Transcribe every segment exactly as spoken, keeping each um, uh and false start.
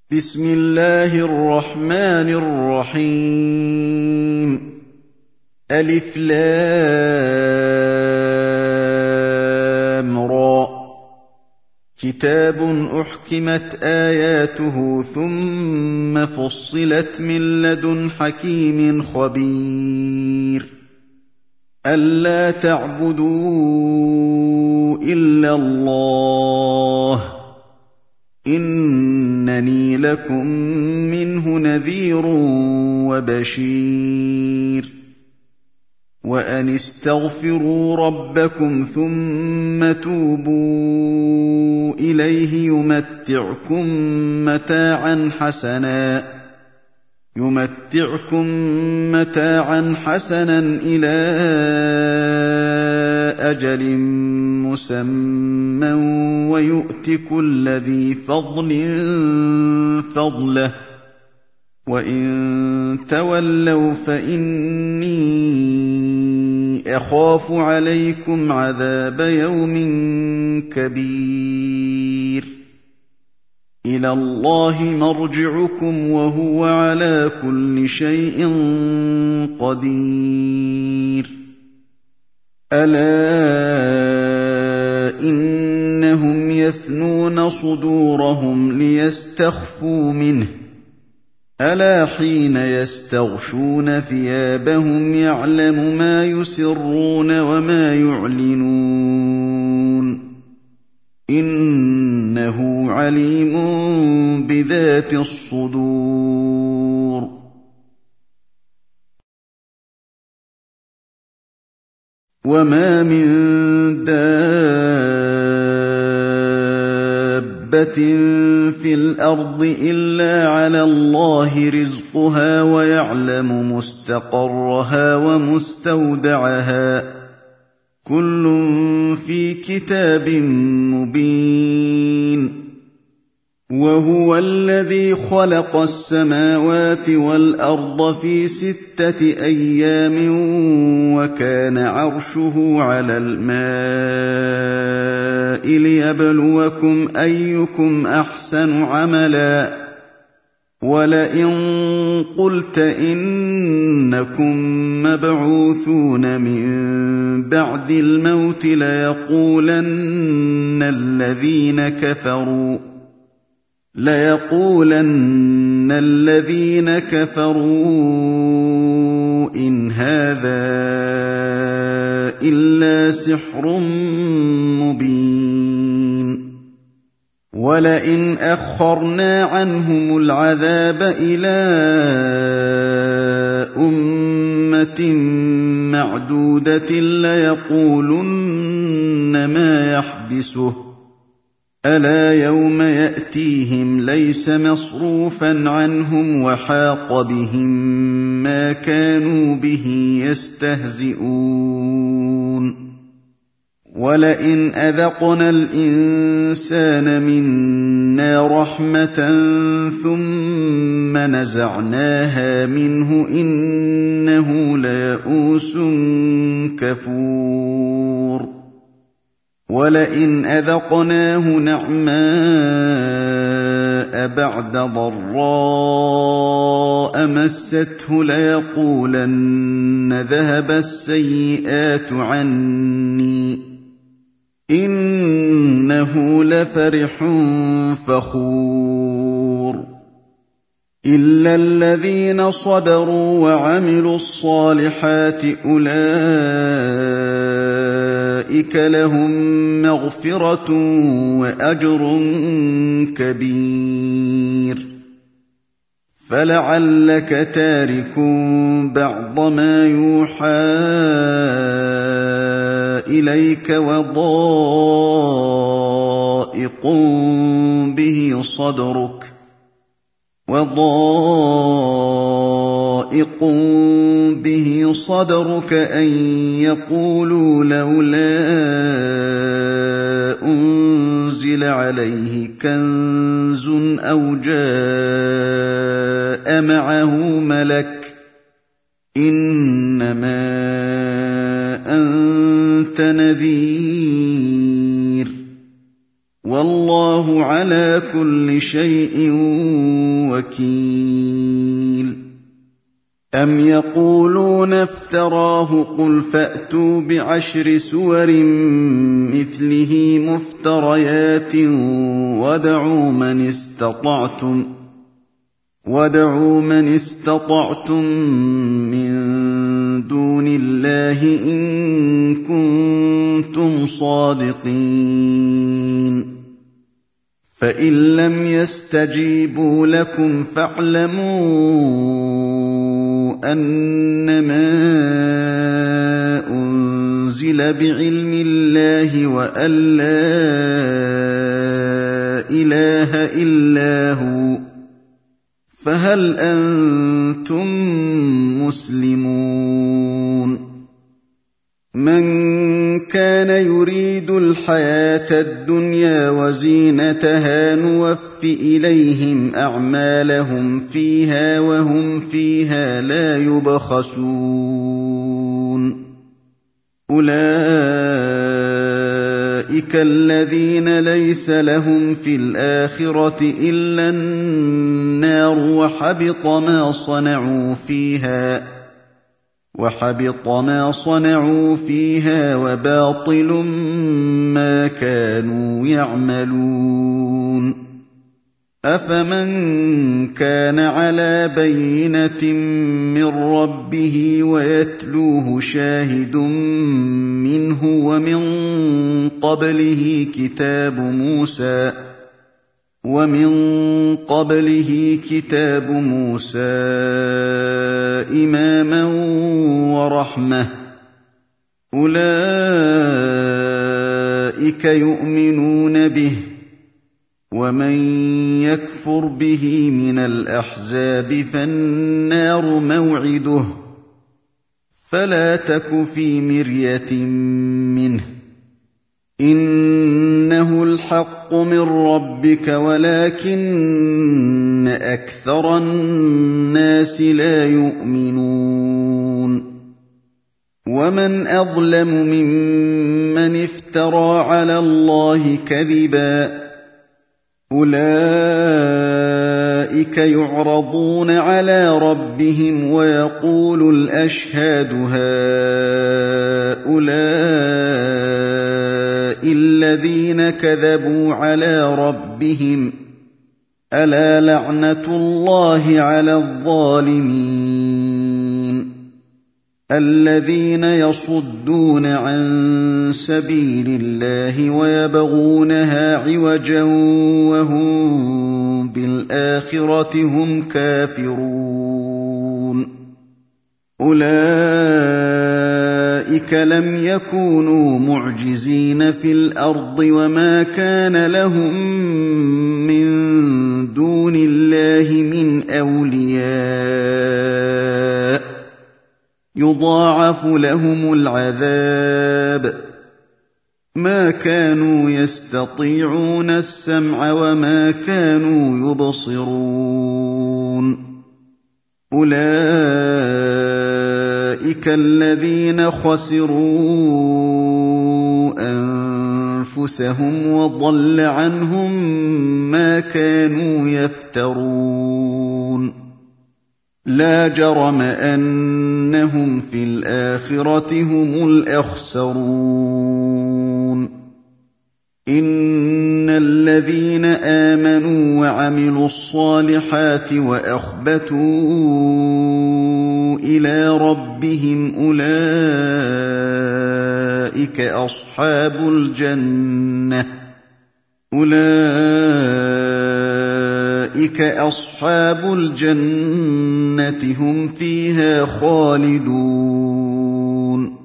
بسم الله الرحمن الرحيم ألف لام را كتاب أحكمت آياته ثم فصلت من لدن حكيم خبير ألا تعبدوا إلا الله إنني لكم منه نذير وبشير وأن استغفروا ربكم ثم توبوا إليه يمتعكم متاعا حسنا يمتعكم متاعا حسنا إلى أجل مسمى ويؤت كل ذي فضل فضله وإن تولوا فإني أخاف عليكم عذاب يوم كبير إلى الله مرجعكم وهو على كل شيء قدير ألا إنهم يثنون صدورهم ليستخفوا منه ألا حين يستغشون ثيابهم يعلم ما يسرون وما يعلنون إنه عليم بذات الصدور وما من دابة في الأرض إلا على الله رزقها ويعلم مستقرها ومستودعها كل في كتاب مبين وهو الذي خلق السماوات والأرض في ستة أيام وكان عرشه على الماء ليبلوكم أيكم أحسن عملا ولئن قلت إنكم مبعوثون من بعد الموت ليقولن الذين كفروا ليقولن الذين كفروا إن هذا إلا سحر مبين ولئن أخرنا عنهم العذاب إلى أمة معدودة ليقولن ما يحبسه ألا يوم يأتيهم ليس مصروفا عنهم وحاق بهم ما كانوا به يستهزئون ولئن أذقنا الإنسان منا رحمة ثم نزعناها منه إنه ليئوس كفور ولئن أذقناه نعماء بعد ضراء مسته ليقولن ذهب السيئات عني إنه لفرح فخور إلا الذين صبروا وعملوا الصالحات أولئك لهم مغفرة وأجر كبير فلعلك تارك بعض ما يوحى إليك وضائق به صدرك وضائق به صدرك أن يقولوا لولا أنزل عليه كنز أو جاء معه ملك إنما أنت نذير وَاللَّهُ عَلَىٰ كُلِّ شَيْءٍ وَكِيلٌ أَمْ يَقُولُونَ افْتَرَاهُ ۖ قُلْ فَأْتُوا بِعَشْرِ سُوَرٍ مِّثْلِهِ مُفْتَرَيَاتٍ وَادْعُوا مَنِ اسْتَطَعْتُم وَادْعُوا مَنِ اسْتَطَعْتُم مِّن دُونِ اللَّهِ إِن كُنتُمْ صَادِقِينَ فَإِن لَّمْ يَسْتَجِيبُوا لَكُمْ فَاعْلَمُوا أَنَّمَا أُنزِلَ بِعِلْمِ اللَّهِ وَأَن لَّا إِلَٰهَ إِلَّا هُوَ فَهَلْ أَنتُم مُّسْلِمُونَ مَن كَانَ يُرِيدُ الْحَيَاةَ الدُّنْيَا وَزِينَتَهَا نُوَفِّ إِلَيْهِمْ أَعْمَالَهُمْ فِيهَا وَهُمْ فِيهَا لَا يُبْخَسُونَ أُولَٰئِكَ الَّذِينَ لَيْسَ لَهُمْ فِي الْآخِرَةِ إِلَّا النَّارُ وَحَبِطَ مَا صَنَعُوا فِيهَا وَحَبِطَ مَا صَنَعُوا فِيهَا وَبَاطِلٌ مَّا كَانُوا يَعْمَلُونَ أَفَمَن كَانَ عَلَىٰ بَيِّنَةٍ مِّن رَّبِّهِ وَيَتْلُوهُ شَاهِدٌ مِّنْهُ وَمِن قَبْلِهِ كِتَابُ مُوسَىٰ وَمِن قَبْلِهِ كِتَابُ مُوسَىٰ إِمَامًا وَرَحْمَةً أُولَٰئِكَ يُؤْمِنُونَ بِهِ ۚ وَمَن يَكْفُرْ بِهِ مِنَ الْأَحْزَابِ فَالنَّارُ مَوْعِدُهُ ۚ فَلَا تَكُ فِي مِرْيَةٍ مِّنْهُ ۚ إِنَّهُ الْحَقُّ مِن رَّبِّكَ وَلَٰكِنَّ أَكْثَرَ النَّاسِ لَا يُؤْمِنُونَ وَمَنْ أَظْلَمُ مِمَّنِ افْتَرَىٰ عَلَى اللَّهِ كَذِبًا ۚ أُولَٰئِكَ يُعْرَضُونَ عَلَىٰ رَبِّهِمْ وَيَقُولُ الْأَشْهَادُ هَٰؤُلَاءِ الَّذِينَ كَذَبُوا عَلَىٰ رَبِّهِمْ ۚ أَلَا لَعْنَةُ اللَّهِ عَلَى الظَّالِمِينَ الَّذِينَ يَصُدُّونَ عَن سَبِيلِ اللَّهِ وَيَبْغُونَهَا عِوَجًا وَهُم بِالْآخِرَةِ هُمْ كَافِرُونَ أُولَٰئِكَ لَمْ يَكُونُوا مُعْجِزِينَ فِي الْأَرْضِ وَمَا كَانَ لَهُم مِّن دُونِ اللَّهِ مِنْ أَوْلِيَاءَ ۘ يُضَاعَفُ لَهُمُ الْعَذَابُ ۚ مَا كَانُوا يَسْتَطِيعُونَ السَّمْعَ وَمَا كَانُوا يُبْصِرُونَ أُولَٰئِكَ الَّذِينَ خَسِرُوا أَنفُسَهُمْ وَضَلَّ عَنْهُم مَّا كَانُوا يَفْتَرُونَ لَا جَرَمَ أَنَّهُمْ فِي الْآخِرَةِ هُمُ الْأَخْسَرُونَ إِنَّ الَّذِينَ آمَنُوا وَعَمِلُوا الصَّالِحَاتِ وَأَخْبَتُوا إِلَىٰ رَبِّهِمْ أُولَٰئِكَ أَصْحَابُ الْجَنَّةِ أُولَٰئِكَ أَصْحَابُ الْجَنَّةِ هُمْ فِيهَا خَالِدُونَ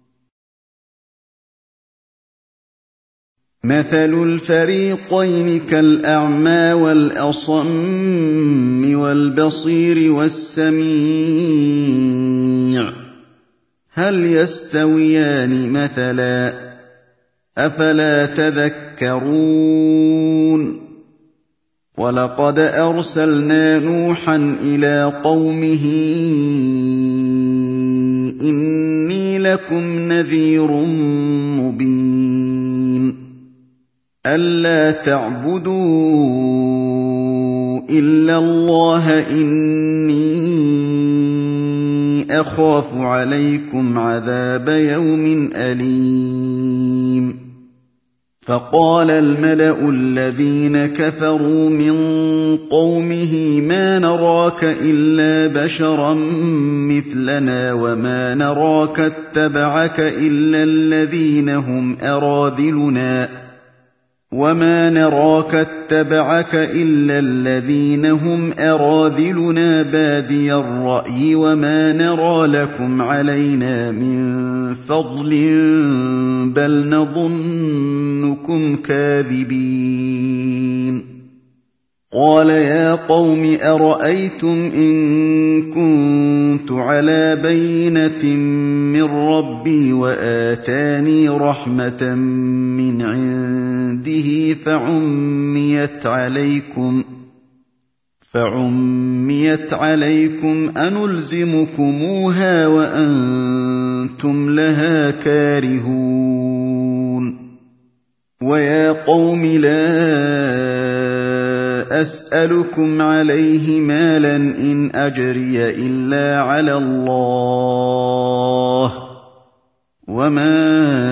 مَثَلُ الْفَرِيقَيْنِ كَالْأَعْمَىٰ وَالْأَصَمِّ وَالْبَصِيرِ وَالسَّمِيعِ ۚ هَلْ يَسْتَوِيَانِ مَثَلًا ۚ أَفَلَا تَذَكَّرُونَ وَلَقَدْ أَرْسَلْنَا نُوحًا إِلَىٰ قَوْمِهِ إِنِّي لَكُمْ نَذِيرٌ مُّبِينٌ أَلَّا تَعْبُدُوا إِلَّا اللَّهَ إِنِّي أَخَافُ عَلَيْكُمْ عَذَابَ يَوْمٍ أَلِيمٍ فَقَالَ الْمَلَأُ الَّذِينَ كَفَرُوا مِن قَوْمِهِ مَا نَرَاكَ إِلَّا بَشَرًا مِّثْلَنَا وَمَا نَرَاكَ اتَّبَعَكَ إِلَّا الَّذِينَ هُمْ أَرَاذِلُنَا وَمَا نَرَاكَ اتَّبَعَكَ إِلَّا الَّذِينَ هُمْ أَرَاذِلُنَا بَادِيَ الرَّأْيِ وَمَا نَرَىٰ لَكُمْ عَلَيْنَا مِن فَضْلٍ بَلْ نَظُنُّكُمْ كَاذِبِينَ قَالَ يَا قَوْمِ أَرَأَيْتُمْ إِن كُنتُ عَلَىٰ بَيِّنَةٍ مِّن رَّبِّي وَآتَانِي رَحْمَةً مِّنْ عِندِهِ فَعُمِّيَتْ عَلَيْكُمْ فَعُمِّيَتْ عَلَيْكُمْ أَنُلْزِمُكُمُوهَا وَأَنتُمْ لَهَا كَارِهُونَ وَيَا قَوْمِ لَا أَسْأَلُكُمْ عَلَيْهِ مَالًا إِنْ أَجْرِيَ إِلَّا عَلَى اللَّهِ وَمَا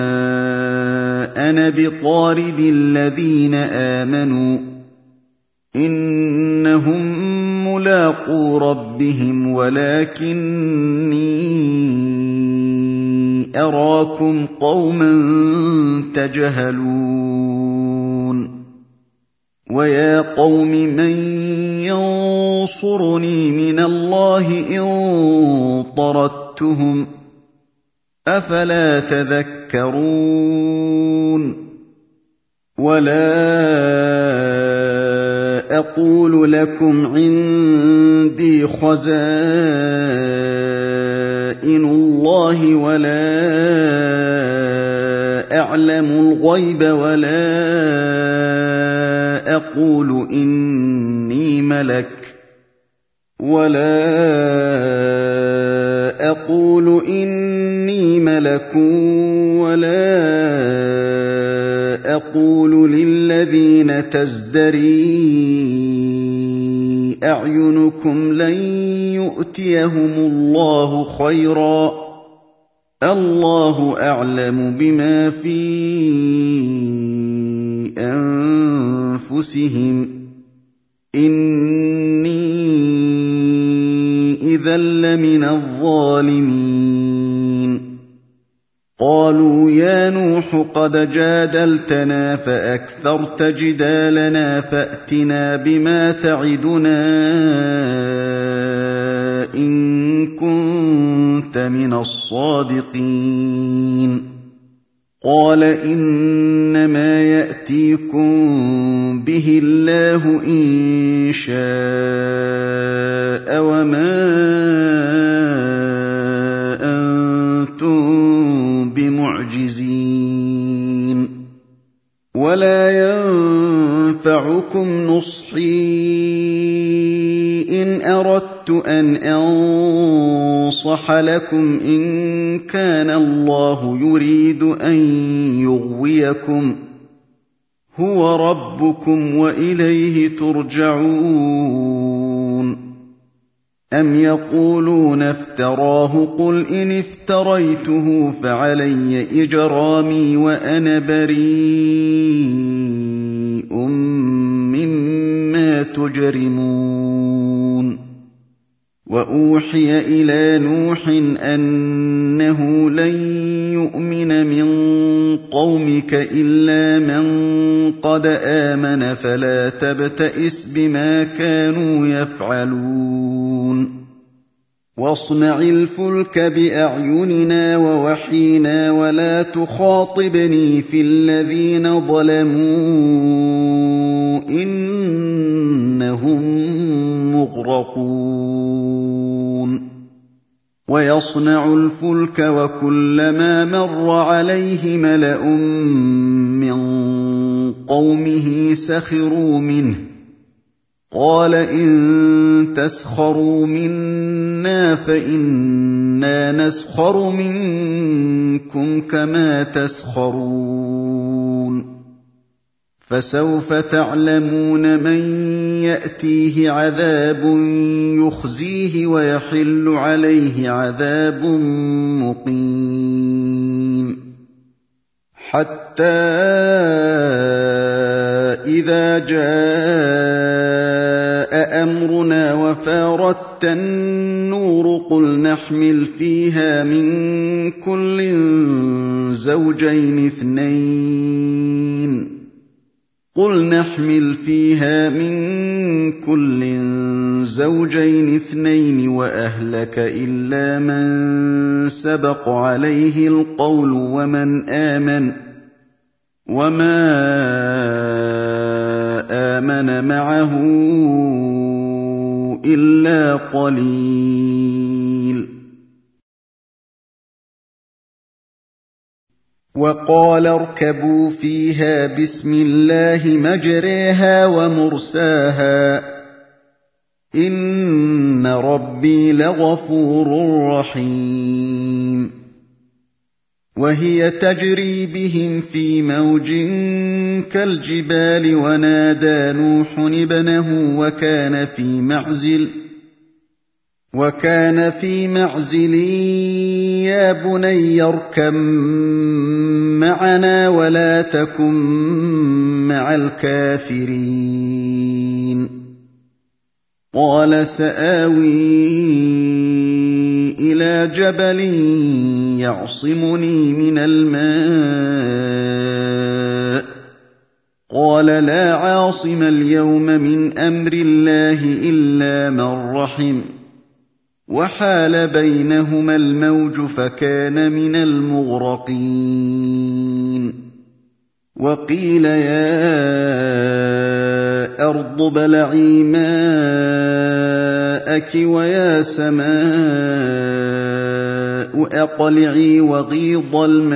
أَنَا بِطَارِدِ الَّذِينَ آمَنُوا إِنَّهُم مُّلَاقُو رَبِّهِمْ وَلَٰكِنِّي أَرَاكُمْ قَوْمًا تَجْهَلُونَ وَيَا قَوْمِ مَن يَنصُرُنِي مِنَ اللَّهِ إِن طَرَدتُّهُمْ ۚ أَفَلَا تَذَكَّرُونَ وَلَا أَقُولُ لَكُمْ عِندِي خَزَائِنُ اللَّهِ وَلَا أَعْلَمُ الْغَيْبَ وَلَا أَقُولُ إِنِّي مَلَكٌ وَلَا أَقُولُ إِنِّي مَلَكٌ وَلَا أَقُولُ لِلَّذِينَ تَزْدَرِي أَعْيُنُكُمْ لَن يُؤْتِيَهُمُ اللَّهُ خَيْرًا ۖ اللَّهُ أَعْلَمُ بِمَا فِي أَنفُسِهِمْ ۖ إِنِّي إِذًا لَّمِنَ الظَّالِمِينَ قَالُوا يَا نُوحُ قَدْ جَادَلْتَنَا فَأَكْثَرْتَ جِدَالَنَا فَأْتِنَا بِمَا تَعِدُنَا إِن كُنتَ مِنَ الصَّادِقِينَ قَالَ إِنَّمَا يَأْتِيكُم بِهِ اللَّهُ إِن شَاءَ وَمَا أَنتُم بِمُعْجِزِينَ وَلَا يَنفَعُكُمْ نُصْحِي إِنْ أَرَدتُّ أَنْ أَنصَحَ لَكُمْ إِن كَانَ اللَّهُ يُرِيدُ أَن يُغْوِيَكُمْ هُوَ رَبُّكُمْ وَإِلَيْهِ تُرْجَعُونَ أَمْ يَقُولُونَ افْتَرَاهُ ۖ قُلْ إِنِ افْتَرَيْتُهُ فَعَلَيَّ إِجْرَامِي وَأَنَا بَرِيءٌ مِّمَّا تُجْرِمُونَ وَأُوحِيَ إِلَىٰ نُوحٍ أَنَّهُ لَن يُؤْمِنَ مِن قَوْمِكَ إِلَّا مَن قَدْ آمَنَ فَلَا تَبْتَئِسْ بِمَا كَانُوا يَفْعَلُونَ وَاصْنَعِ الْفُلْكَ بِأَعْيُنِنَا وَوَحْيِنَا وَلَا تُخَاطِبْنِي فِي الَّذِينَ ظَلَمُوا إِنَّهُم مُّغْرَقُونَ وَيَصْنَعُ الْفُلْكَ وَكُلَّمَا مَرَّ عَلَيْهِ مَلَأٌ مِّن قَوْمِهِ سَخِرُوا مِنْهُ قَالَ إِن تَسْخَرُوا مِنَّا فَإِنَّا نَسْخَرُ مِنكُمْ كَمَا تَسْخَرُونَ فسوف تعلمون من يأتيه عذاب يخزيه ويحل عليه عذاب مقيم حتى إذا جاء أمرنا وفارت النور قل نحمل فيها من كل زوجين اثنين قل نحمل فيها من كل زوجين اثنين وأهلك إلا من سبق عليه القول ومن آمن وما آمن معه إلا قليل وقال اركبوا فيها بسم الله مجريها ومرساها إن ربي لغفور رحيم وهي تجري بهم في موج كالجبال ونادى نوح ابنه وكان في معزل وكان في معزل يا بني اركب معنا ولا تكن مع الكافرين قال سآوي إلى جبل يعصمني من الماء قال لا عاصم اليوم من أمر الله إلا من رحم وحال بينهما الموج فكان من المغرقين وقيل يا أرض ابلعي ماءك ويا سماء أقلعي وغيض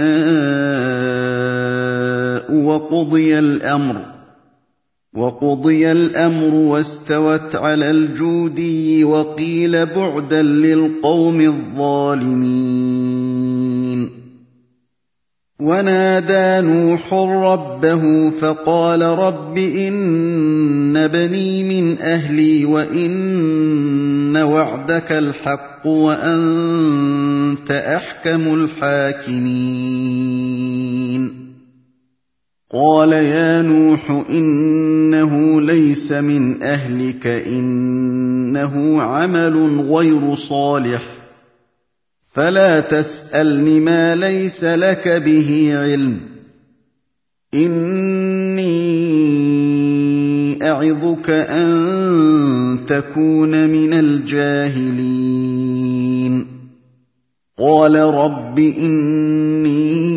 الماء وقضي الأمر وقضي الأمر واستوت على الجودي وقيل بعدا للقوم الظالمين ونادى نوح ربه فقال رب إن بني من أهلي وإن وعدك الحق وأنت أحكم الحاكمين قال يا نوح إنه ليس من أهلك إنه عمل غير صالح فلا تسألني ما ليس لك به علم إني أعظك أن تكون من الجاهلين قال رب إني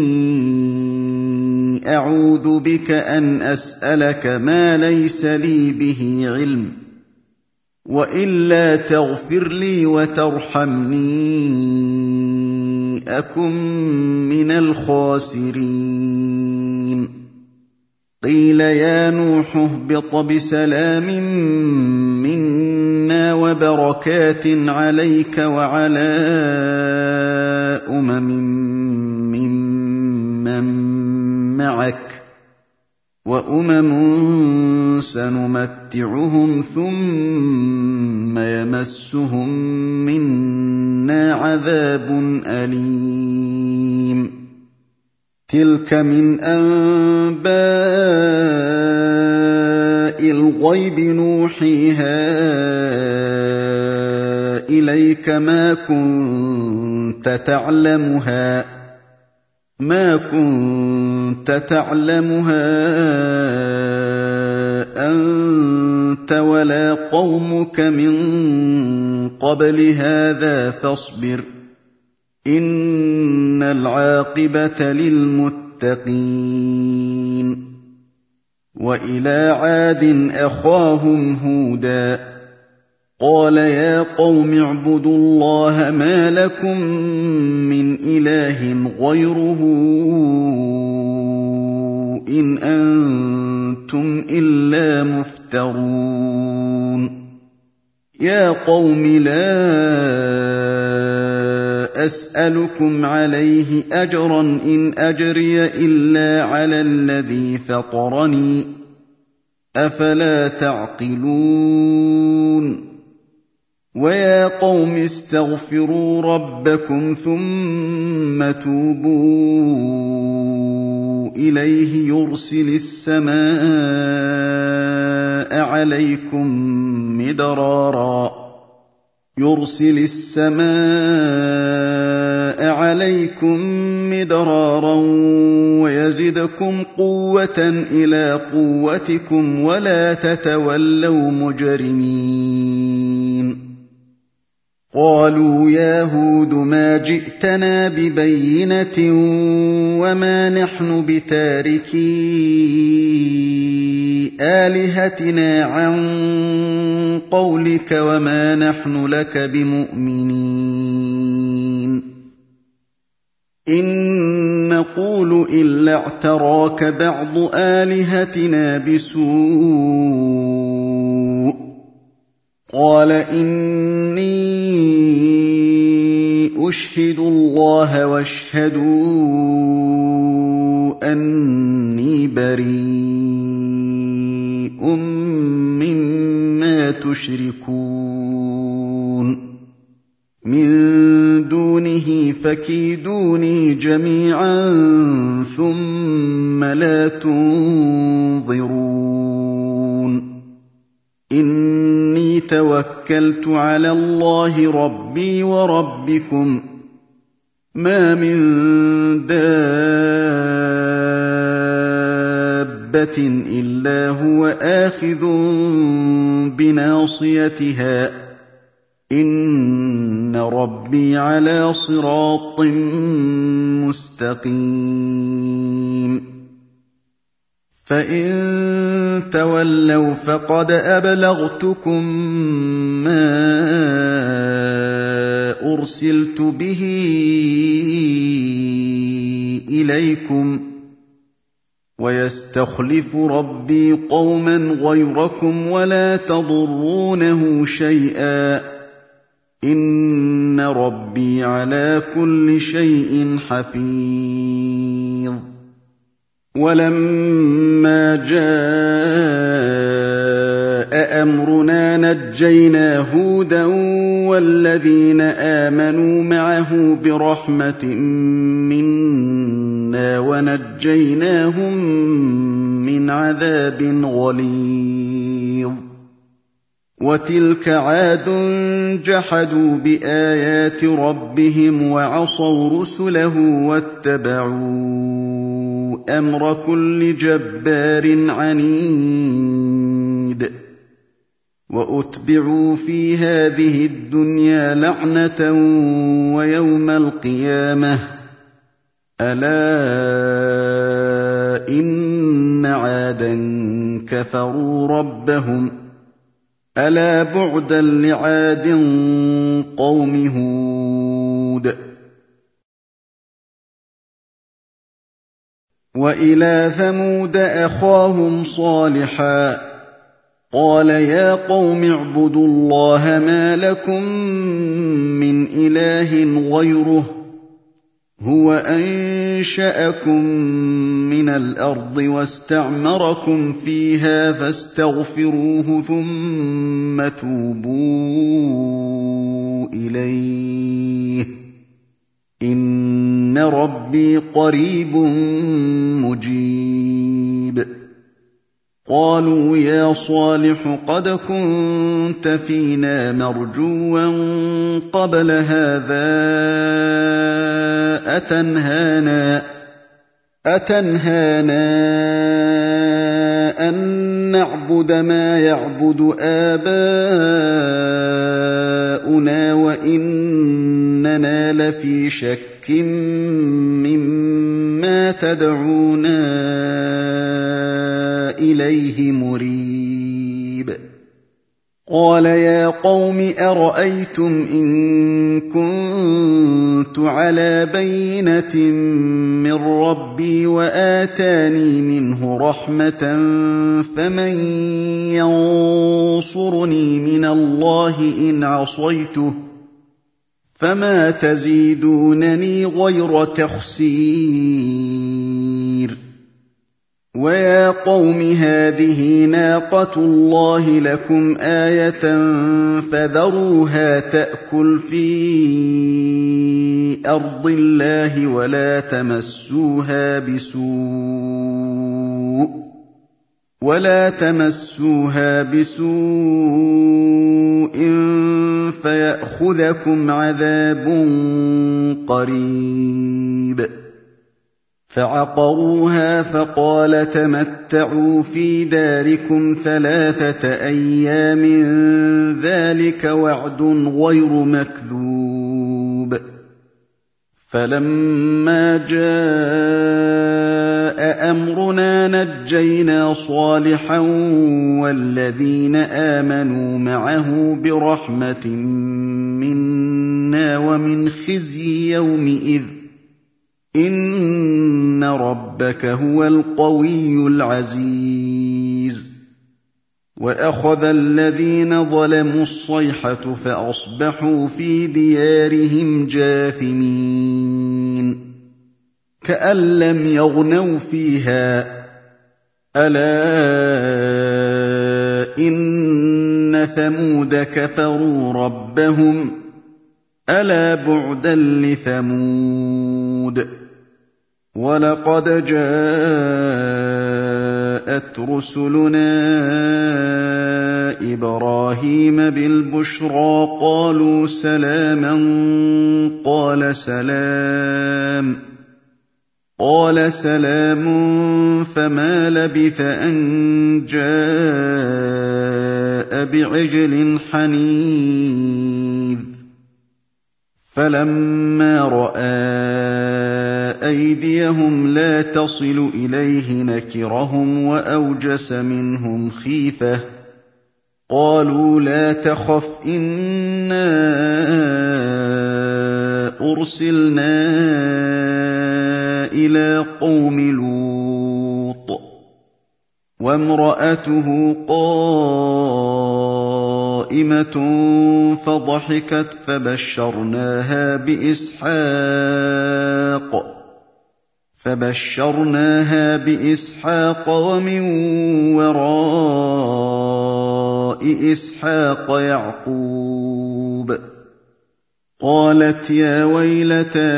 أعوذ بك أن أسألك ما ليس لي به علم وإلا تغفر لي وترحمني أكن من الخاسرين قيل يا نوح اهبط بسلام منا وبركات عليك وعلى أمم ممن معك وأمم سنمتعهم ثم يمسهم منا عذاب أليم تلك من أنباء الغيب نوحيها إليك ما كنت تعلمها ما كنت تعلمها أنت ولا قومك من قبل هذا فاصبر إن العاقبة للمتقين وإلى عاد أخاهم هودا قال يا قوم اعبدوا الله ما لكم من إله غيره إن أنتم إلا مفترون يا قوم لا أسألكم عليه أجرا إن أجري إلا على الذي فطرني أَفَلَا تَعْقِلُونَ وَيَا قَوْمِ اسْتَغْفِرُوا رَبَّكُمْ ثُمَّ تُوبُوا إِلَيْهِ يُرْسِلِ السَّمَاءَ عَلَيْكُم مِّدْرَارًا يُرْسِلِ السَّمَاءَ عَلَيْكُم مِّدْرَارًا وَيَزِدْكُمْ قُوَّةً إِلَىٰ قُوَّتِكُمْ وَلَا تَتَوَلَّوْا مُجْرِمِينَ قَالُوا يَا هُودُ مَا جِئْتَنَا بِبَيِّنَةٍ وَمَا نَحْنُ بِتَارِكِي آلِهَتِنَا عَن قَوْلِكَ وَمَا نَحْنُ لَكَ بِمُؤْمِنِينَ إِن نَّقُولُ إِلَّا اعْتَرَاكَ بَعْضُ آلِهَتِنَا بِسُوءٍ قَالَ إِنِّي أُشْهِدُ اللَّهَ وَاشْهَدُوا أَنِّي بَرِيءٌ مِّمَّا تُشْرِكُونَ مِن دُونِهِ فَكِيدُونِي جَمِيعًا ثُمَّ لَا تُنظِرُونِ إِنِّي تَوَكَّلْتُ عَلَى اللَّهِ رَبِّي وَرَبِّكُم مَّا مِن دَابَّةٍ إِلَّا هُوَ آخِذٌ بِنَاصِيَتِهَا إِنَّ رَبِّي عَلَىٰ صِرَاطٍ مُّسْتَقِيمٍ فَإِن تَوَلَّوْا فَقَدْ أَبْلَغْتُكُم مَّا أُرْسِلْتُ بِهِ إِلَيْكُمْ وَيَسْتَخْلِفُ رَبِّي قَوْمًا غَيْرَكُمْ وَلَا تَضُرُّونَهُ شَيْئًا إِنَّ رَبِّي عَلَىٰ كُلِّ شَيْءٍ حَفِيظٌ وَلَمَّا جَاءَ أَمْرُنَا نَجَّيْنَا هُودًا وَالَّذِينَ آمَنُوا مَعَهُ بِرَحْمَةٍ مِّنَّا وَنَجَّيْنَاهُم مِّنْ عَذَابٍ غَلِيظٍ وَتِلْكَ عَادٌ جَحَدُوا بِآيَاتِ رَبِّهِمْ وَعَصَوْا رُسُلَهُ وَاتَّبَعُوا أَمْرَ كُلِّ جَبَّارٍ عَنِيدٍ وَأُتْبِعُوا فِي هَٰذِهِ الدُّنْيَا لَعْنَةً وَيَوْمَ الْقِيَامَةِ أَلَا إِنَّ عَادًا كَفَرُوا رَبَّهُمْ أَلَا بُعْدًا لِّعَادٍ قَوْمِ هُودٍ وَإِلَىٰ ثَمُودَ أَخَاهُمْ صَالِحًا قَالَ يَا قَوْمِ اعْبُدُوا اللَّهَ مَا لَكُم مِّنْ إِلَٰهٍ غَيْرُهُ هُوَ أَنشَأَكُم مِّنَ الْأَرْضِ وَاسْتَعْمَرَكُمْ فِيهَا فَاسْتَغْفِرُوهُ ثُمَّ تُوبُوا إِلَيْهِ إِنَّ رَبِّي قَرِيبٌ مُّجِيبٌ قَالُوا يَا صَالِحُ قَدْ كُنتَ فِينَا مَرْجُوًّا قَبْلَ هَٰذَا أَتَنْهَانَا أَتَنْهَانَا أَن نَّعْبُدَ مَا يَعْبُدُ آبَاؤُنَا وَإِنَّنَا لَفِي شَكٍّ مِّمَّا تَدْعُونَا إِلَيْهِ مُرِيبٍ قَالَ يَا قَوْمِ أَرَأَيْتُمْ إِن كُنتُ عَلَىٰ بَيِّنَةٍ مِّن رَّبِّي وَآتَانِي مِنْهُ رَحْمَةً فَمَن يَنصُرُنِي مِنَ اللَّهِ إِنْ عَصَيْتُهُ فَمَا تَزِيدُونَنِي غَيْرَ تَخْسِيرٍ وَيَا قَوْمِ هَٰذِهِ نَاقَةُ اللَّهِ لَكُمْ آيَةً فَذَرُوهَا تَأْكُلْ فِي أَرْضِ اللَّهِ وَلَا تَمَسُّوهَا بِسُوءٍ وَلَا تَمَسُّوهَا بِسُوءٍ فَيَأْخُذَكُمْ عَذَابٌ قَرِيبٌ فَعَقَرُوهَا فَقَالَ تَمَتَّعُوا فِي دَارِكُمْ ثَلَاثَةَ أَيَّامٍ ذَٰلِكَ وَعْدٌ غَيْرُ مَكْذُوبٍ فَلَمَّا جَاءَ أَمْرُنَا نَجَّيْنَا صَالِحًا وَالَّذِينَ آمَنُوا مَعَهُ بِرَحْمَةٍ مِّنَّا وَمِنْ خِزْيِ يَوْمِئِذٍ ۗ إِنَّ رَبَّكَ هُوَ الْقَوِيُّ الْعَزِيزُ وَأَخَذَ الَّذِينَ ظَلَمُوا الصَّيْحَةُ فَأَصْبَحُوا فِي دِيَارِهِمْ جَاثِمِينَ كَأَن لَّمْ يَغْنَوْا فِيهَا ۗ أَلَا إِنَّ ثَمُودَ كَفَرُوا رَبَّهُمْ ۗ أَلَا بُعْدًا لِّثَمُودَ وَلَقَدْ جَاءَتْ رُسُلُنَا إِبْرَاهِيمَ بِالْبُشْرَىٰ قَالُوا سَلَامًا قَالَ سَلَامٌ قَالَ سَلَامٌ فَمَا لَبِثَ أَن جَاءَ بِعِجْلٍ حَنِيذٍ فَلَمَّا رَأَىٰ أَيْدِيَهُمْ لَا تَصِلُ إِلَيْهِ نَكِرَهُمْ وَأَوْجَسَ مِنْهُمْ خِيفَةً قَالُوا لَا تَخَفْ إِنَّا أُرْسِلْنَا إِلَىٰ قَوْمِ لُوطٍ وَامْرَأَتُهُ قَائِمَةٌ فَضَحِكَتْ فَبَشَّرْنَاهَا بِإِسْحَاقَ فَبَشَّرْنَاهَا بِإِسْحَاقَ وَمِن وَرَاءِ إِسْحَاقَ يَعْقُوبَ قَالَتْ يَا وَيْلَتَا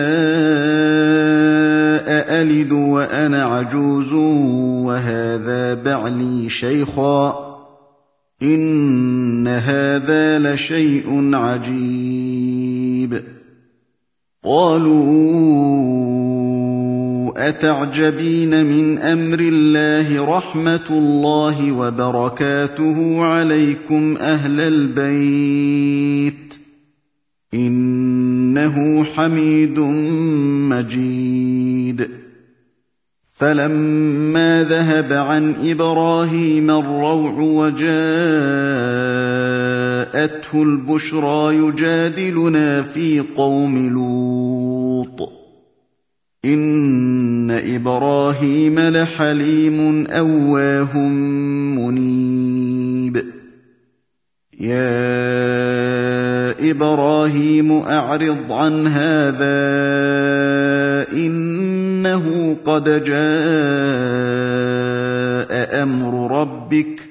أَأَلِدُ وَأَنَا عَجُوزٌ وَهَٰذَا بَعْلِي شَيْخًا إِنَّ هَٰذَا لَشَيْءٌ عَجِيبٌ قَالُوا أَتَعْجَبِينَ مِنْ أَمْرِ اللَّهِ رَحْمَتُ اللَّهِ وَبَرَكَاتُهُ عَلَيْكُمْ أَهْلَ الْبَيْتِ إِنَّهُ حَمِيدٌ مَّجِيدٌ فَلَمَّا ذَهَبَ عَنْ إِبْرَاهِيمَ الرَّوْعُ وَجَاءَتْهُ الْبُشْرَىٰ يُجَادِلُنَا فِي قَوْمِ لُوطٍ إِنَّ إِبْرَاهِيمَ لَحَلِيمٌ أَوَّاهٌ مُّنِيبٌ يَا إِبْرَاهِيمُ أَعْرِضْ عَنْ هَٰذَا إِنَّهُ قَدْ جَاءَ أَمْرُ رَبِّكَ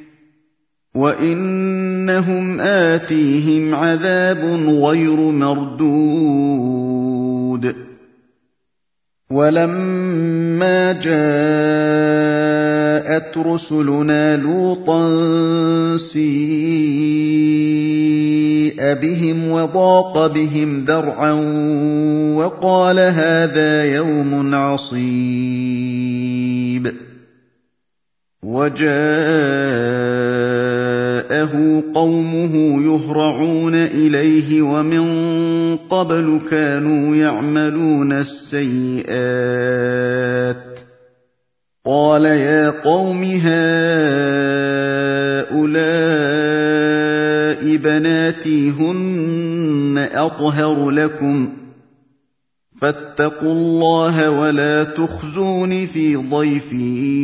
وَإِنَّهُمْ آتِيهِمْ عَذَابٌ غَيْرُ مَرْدُودٍ وَلَمَّا جَاءَتْ رُسُلُنَا لُوطًا سِيءَ بِهِمْ وَضَاقَ بِهِمْ ذَرْعًا وَقَالَ هَٰذَا يَوْمٌ عَصِيبٌ وَجَاءَهُ قَوْمُهُ يُهْرَعُونَ إِلَيْهِ وَمِن قَبْلُ كَانُوا يَعْمَلُونَ السَّيِّئَاتِ قَالَ يَا قَوْمِ هَٰؤُلَاءِ بَنَاتِي هُنَّ أَطْهَرُ لَكُمْ فَاتَّقُوا اللَّهَ وَلَا تُخْزُونِ فِي ضَيْفِي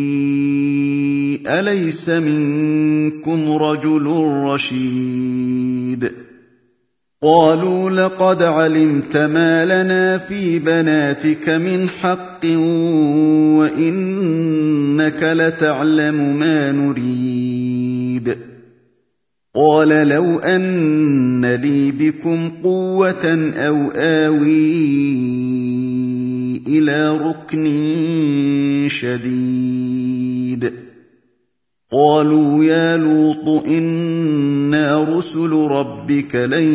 أَلَيْسَ مِنكُمْ رَجُلٌ رَّشِيدٌ قالوا لقد علمت ما لنا في بناتك من حق وإنك لتعلم ما نريد. قال لو أن لي بكم قوة أو آوي إلى ركن شديد. قالوا يا لوط إنا رسل ربك لن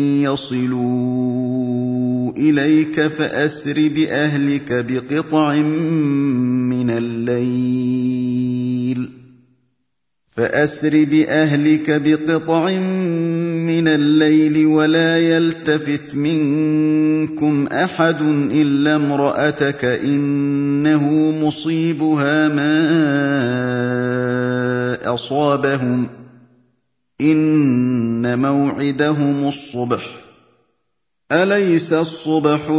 يصلوا إليك فأسر بأهلك بقطع من الليل فأسر بأهلك بقطع من الليل ولا يلتفت منكم أحد إلا امرأتك إنه مصيبها ما أصابهم إن موعدهم الصبح أليس الصبح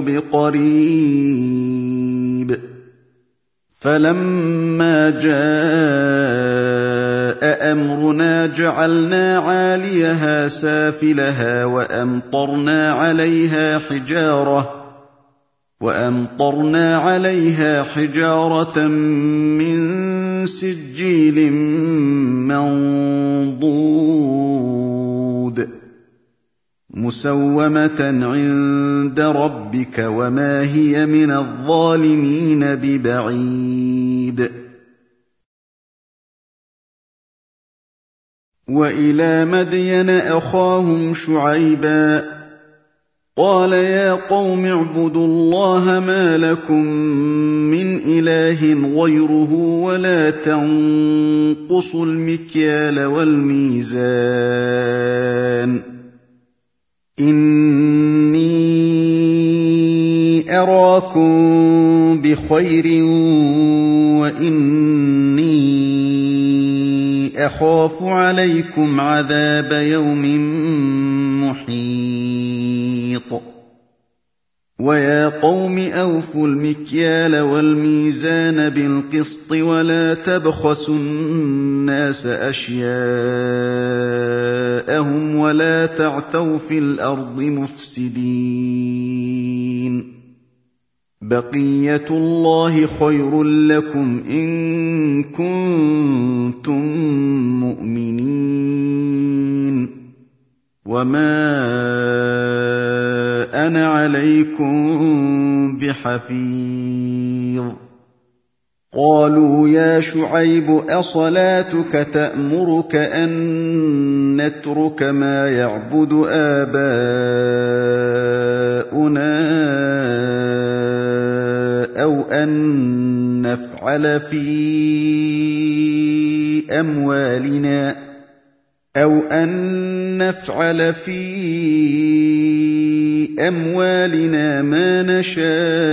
بقريب. فلما جاء أمرنا جعلنا عاليها سافلها وأمطرنا عليها حجارة وأمطرنا عليها حجارة من سجيل منضود مسومة عند ربك وما هي من الظالمين ببعيد. وإلى مدين أخاهم شعيبا قال يا قوم اعبدوا الله ما لكم من إله غيره ولا تنقصوا المكيال والميزان إني أراكم بخير وإني أخاف عليكم عذاب يوم محيط. ويا قوم أوفوا المكيال والميزان بالقسط ولا تبخسوا الناس أشياءهم ولا تعثوا في الأرض مفسدين. بقية الله خير لكم إن كنتم مؤمنين وما أنا عليكم بحفيظ. قالوا يا شعيب أصلاتك تأمرك أن نترك ما يعبد آباؤنا أو أن نفعل في أموالنا أو أن نفعل في أموالنا ما نشاء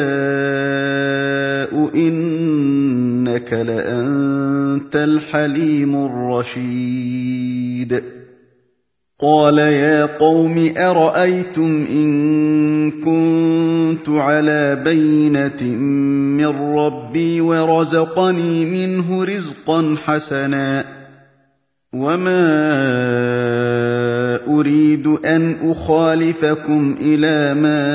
إنك لأنت الحليم الرشيد. قال يا قوم أرأيتم إن كنت على بينة من ربي ورزقني منه رزقا حسنا وما أريد أن أخالفكم إلى ما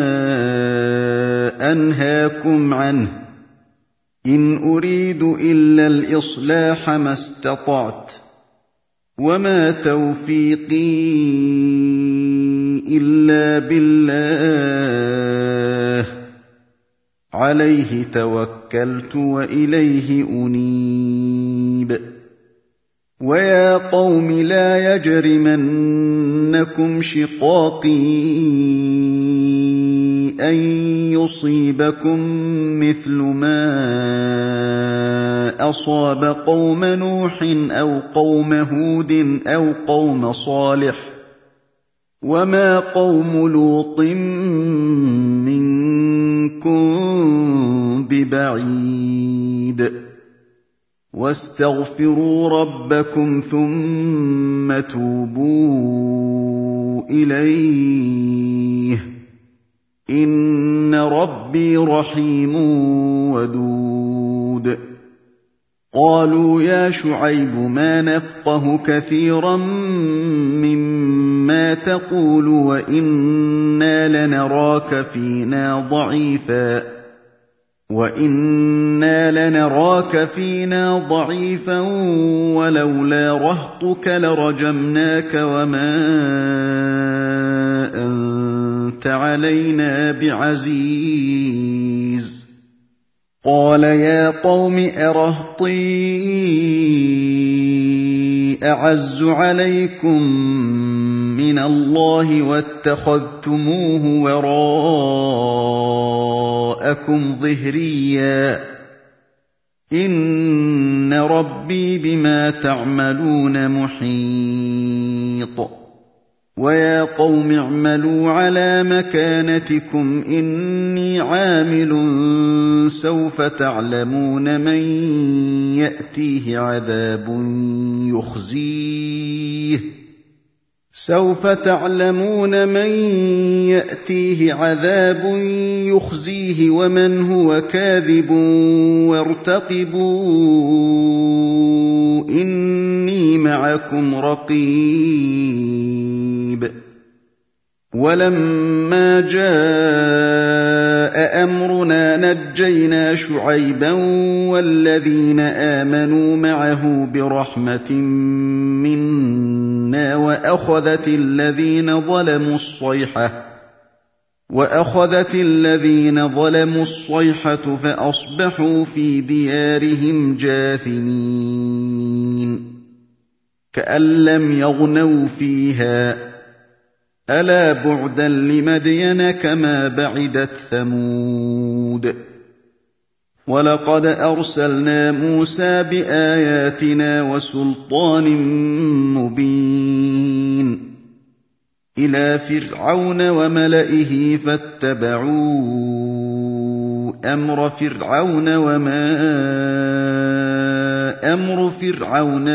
أنهاكم عنه إن أريد إلا الإصلاح ما استطعت وما توفيقي إلا بالله عليه توكلت وإليه أنيب. ويا قوم لا يجرمنكم شقاقي أن يصيبكم مثل ما أصاب قوم نوح أو قوم هود أو قوم صالح وما قوم لوط منكم ببعيد. واستغفروا ربكم ثم توبوا إليه إن ربي رحيم ودود. قالوا يا شعيب ما نفقه كثيرا مما تقول وإنا لنراك فينا ضعيفا وإنا لنراك فينا ضعيفا ولولا رهطك لرجمناك وما أنت علينا بعزيز قال يا قوم أرهطي أعز عليكم من الله واتخذتموه وراءكم ظهريا إن ربي بما تعملون محيط ويا قوم اعملوا على مكانتكم إني عامل سوف تعلمون من يأتيه عذاب يخزيه سوف تعلمون من يأتيه عذاب يخزيه ومن هو كاذب وارتقبوا إني معكم رقيب ولما جاء أمرنا نجينا شعيبا والذين آمنوا معه برحمة منا وأخذت الذين ظلموا الصيحة وأخذت الذين ظلموا الصيحة فأصبحوا في ديارهم جاثمين كأن لم يغنوا فيها ألا بعدا لمدين كما بعدت ثمود ولقد أرسلنا موسى بآياتنا وسلطان مبين إلى فرعون وملئه فاتبعوا أمر فرعون وما أمر فرعون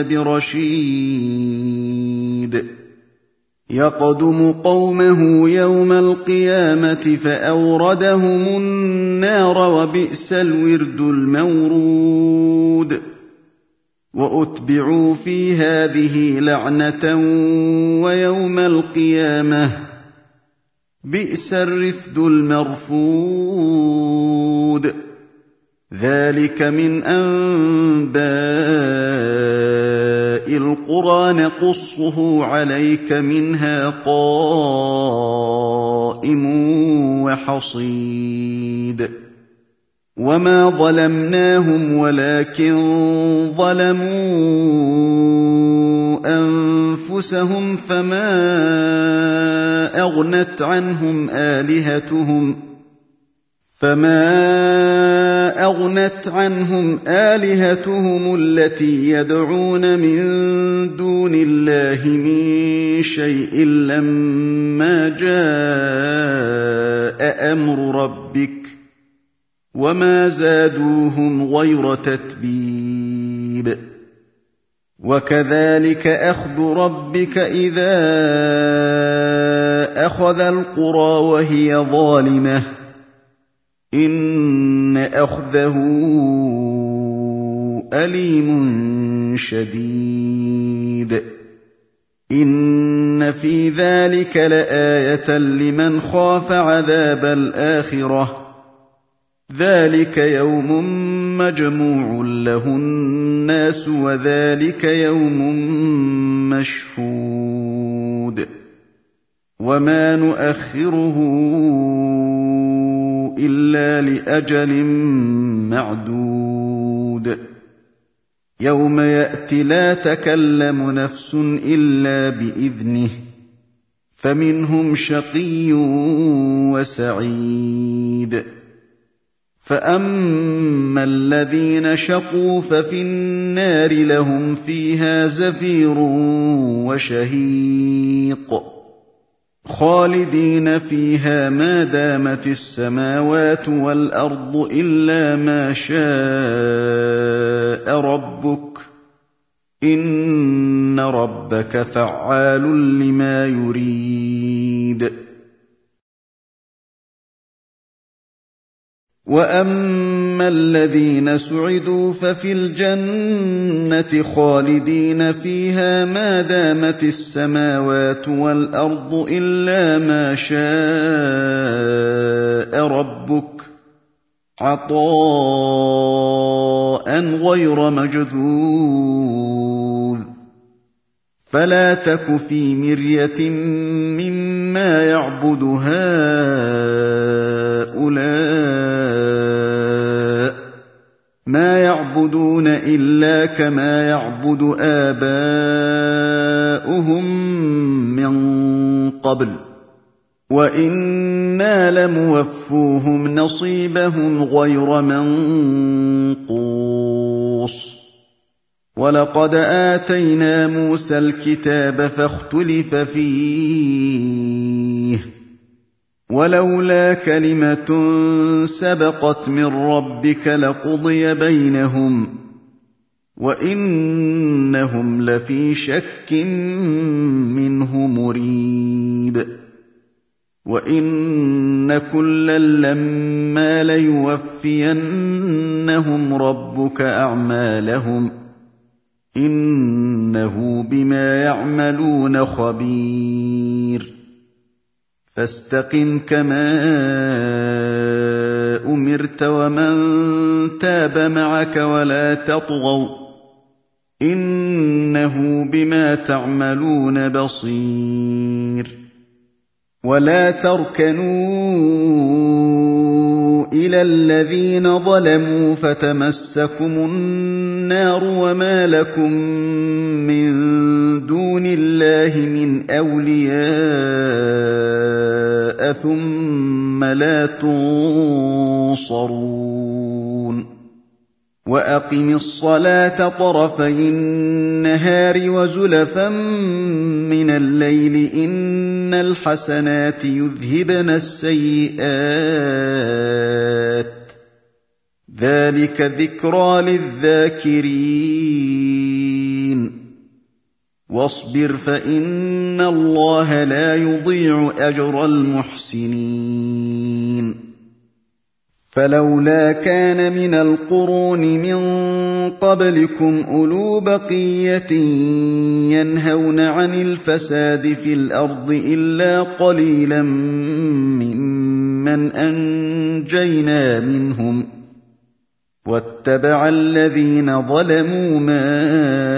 برشيد يقدم قومه يوم القيامة فأوردهم النار وبئس الورد المورود وأتبعوا في هذه لعنة ويوم القيامة بئس الرفد المرفود ذلك من أنباء القرى نقصه عليك منها قائم وحصيد وما ظلمناهم ولكن ظلموا أنفسهم فما أغنت عنهم آلهتهم فما أغنت عنهم آلهتهم التي يدعون من دون الله من شيء لما جاء أمر ربك وما زادوهم غير تتبيب وكذلك أخذ ربك إذا أخذ القرى وهي ظالمة إن أخذه أليم شديد إن في ذلك لآية لمن خاف عذاب الآخرة ذلك يوم مجموع له الناس وذلك يوم مشهود وما نؤخره إلا لأجل معدود يوم يأتي لا تكلم نفس إلا بإذنه فمنهم شقي وسعيد فأما الذين شقوا ففي النار لهم فيها زفير وشهيق خالدين فيها ما دامت السماوات والأرض إلا ما شاء ربك إن ربك فعال لما يريد وَأَمَّا الَّذِينَ سُعِدُوا فَفِي الْجَنَّةِ خَالِدِينَ فِيهَا مَا دَامَتِ السَّمَاوَاتُ وَالْأَرْضُ إِلَّا مَا شَاءَ رَبُّكَ عَطَاءً غَيْرَ مَجْذُوذٍ فَلَا تَكُ فِي مِرْيَةٍ مِّمَّا يَعْبُدُ هَٰؤُلَاءِ مَا يَعْبُدُونَ إِلَّا كَمَا يَعْبُدُ آبَاؤُهُم مِّن قَبْلُ وَإِنَّا لَمُوَفُّوهُمْ نَصِيبَهُمْ غَيْرَ مَنقُوصٍ وَلَقَدْ آتَيْنَا مُوسَى الْكِتَابَ فَاخْتُلِفَ فِيهِ وَلَوْلَا كَلِمَةٌ سَبَقَتْ مِن رَّبِّكَ لَقُضِيَ بَيْنَهُمْ وَإِنَّهُمْ لَفِي شَكٍّ مِّنْهُ مُرِيبٍ وَإِنَّ كُلًّا لَّمَّا لَيُوَفِّيَنَّهُمْ رَبُّكَ أَعْمَالَهُمْ إِنَّهُ بِمَا يَعْمَلُونَ خَبِيرٌ فَاسْتَقِمْ كَمَا أُمِرْتَ وَمَن تَابَ مَعَكَ وَلَا تَطْغَوْا إِنَّهُ بِمَا تَعْمَلُونَ بَصِيرٌ وَلَا تَرْكَنُوا إِلَى الَّذِينَ ظَلَمُوا فَتَمَسَّكُمُ النَّارُ وَمَا لَكُم مِّن دُونِ اللَّهِ مِنْ أَوْلِيَاءَ ثُمَّ لَا تُنصَرُونَ وَأَقِمِ الصَّلَاةَ طَرَفَيِ النَّهَارِ وَزُلَفًا مِّنَ اللَّيْلِ ۚ إِنَّ الْحَسَنَاتِ يُذْهِبْنَ السَّيِّئَاتِ ۚ ذَٰلِكَ ذِكْرَىٰ لِلذَّاكِرِينَ وَاصْبِرْ فَإِنَّ اللَّهَ لَا يُضِيعُ أَجْرَ الْمُحْسِنِينَ فَلَوْلَا كَانَ مِنَ الْقُرُونِ مِن قَبْلِكُمْ أُولُو بَقِيَّةٍ يَنْهَوْنَ عَنِ الْفَسَادِ فِي الْأَرْضِ إِلَّا قَلِيلًا مِّمَّنْ أَنجَيْنَا مِنْهُمْ ۗ وَاتَّبَعَ الَّذِينَ ظَلَمُوا مَا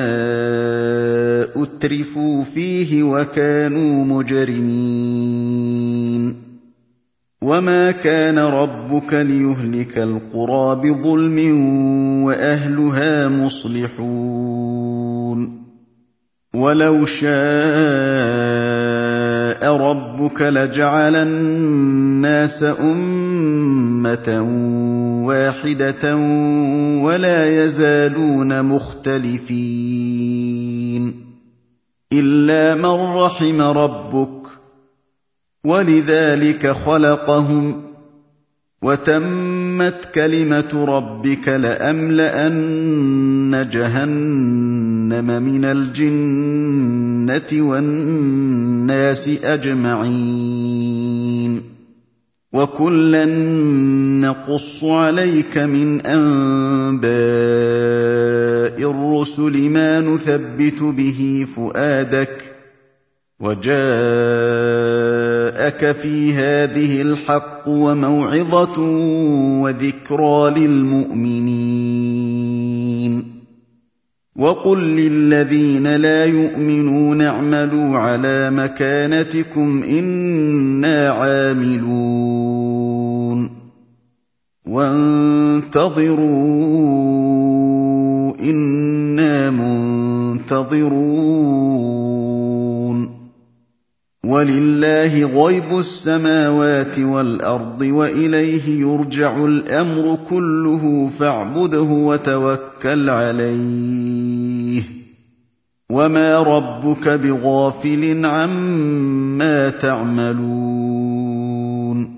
أُتْرِفُوا فِيهِ وَكَانُوا مُجْرِمِينَ وَمَا كَانَ رَبُّكَ لِيُهْلِكَ الْقُرَىٰ بِظُلْمٍ وَأَهْلُهَا مُصْلِحُونَ وَلَوْ شَاءَ رَبُّكَ لَجَعَلَ النَّاسَ أُمَّةً وَاحِدَةً وَلَا يَزَالُونَ مُخْتَلِفِينَ إِلَّا مَن رَّحِمَ رَبُّكَ وَلِذَٰلِكَ خَلَقَهُمْ وَتَمَّتْ كَلِمَةُ رَبِّكَ لَأَمْلَأَنَّ جَهَنَّمَ مِنَ الْجِنَّةِ وَالنَّاسِ أَجْمَعِينَ وَكُلًّا نَّقُصُّ عَلَيْكَ مِنْ أَنبَاءِ الرُّسُلِ مَا نُثَبِّتُ بِهِ فُؤَادَكَ وَجَاءَكَ فِي هَٰذِهِ الْحَقُّ وَمَوْعِظَةٌ وَذِكْرَىٰ لِلْمُؤْمِنِينَ وَقُل لِّلَّذِينَ لَا يُؤْمِنُونَ اعْمَلُوا عَلَىٰ مَكَانَتِكُمْ إِنَّا عَامِلُونَ وَانتَظِرُوا إِنَّا مُنتَظِرُونَ وَلِلَّهِ غَيْبُ السَّمَاوَاتِ وَالْأَرْضِ وَإِلَيْهِ يُرْجَعُ الْأَمْرُ كُلُّهُ فَاعْبُدْهُ وَتَوَكَّلْ عَلَيْهِ وَمَا رَبُّكَ بِغَافِلٍ عَمَّا تَعْمَلُونَ